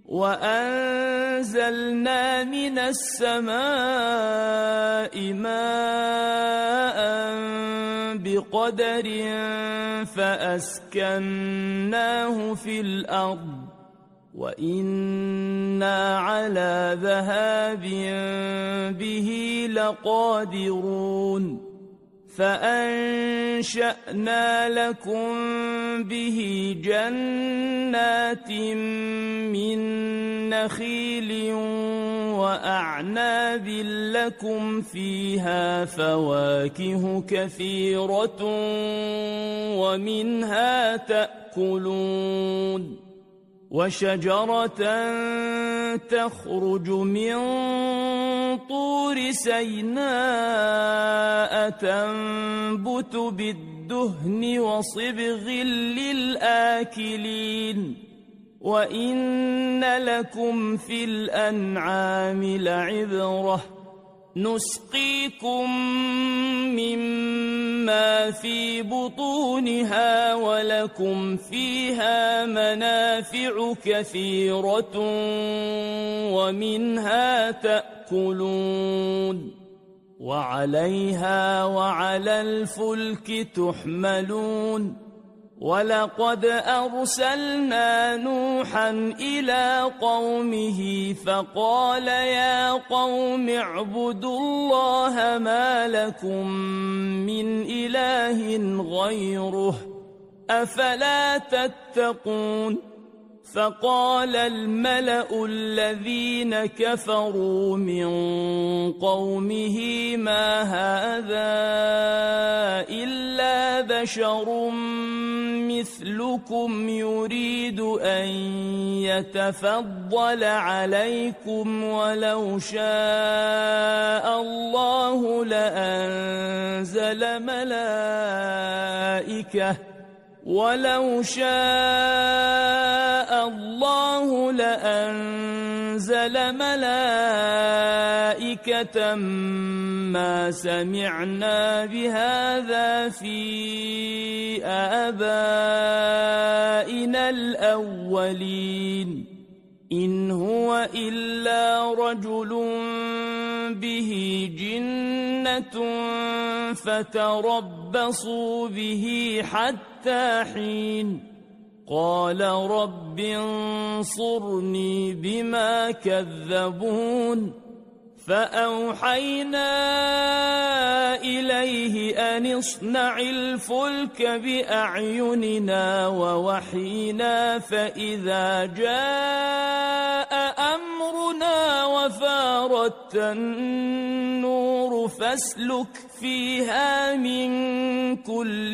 وأنزلنا من السماء ماء بقدر فأسكناه في الأرض وإنا على ذهاب به لقادرون فأنشأنا لكم به جنات من نخيل وأعناب لكم فيها فواكه كثيرة ومنها تأكلون وشجرة تخرج من طور سيناء تنبت بالدهن وصبغ للآكلين وإن لكم في الأنعام لعبرة نسقيكم مما في بطونها ولكم فيها منافع كثيرة ومنها تأكلون وعليها وعلى الفلك تحملون ولقد أرسلنا نوحا إلى قومه فقال يا قوم اعبدوا الله ما لكم من إله غيره أفلا تتقون فقال الملأ الذين كفروا من قومه ما هذا إلا بشر مثلكم يريد أن يتفضل عليكم ولو شاء الله لأنزل ملائكة ما سمعنا بهذا في آبائنا الأولين إن هو إلا رجل به جنة فتربصوا به حتى حين قال رب انصرني بما كذبون فأوحينا إليه أن اصنع الفلك بأعيننا ووحينا فإذا جاء أمرنا وفارت النور فاسلك فيها من كل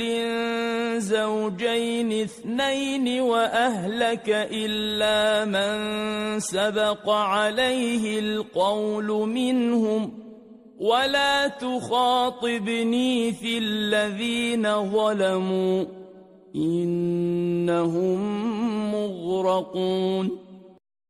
زوجين اثنين وأهلك إلا من سبق عليه القول منهم ولا تخاطبني في الذين ظلموا إنهم مغرقون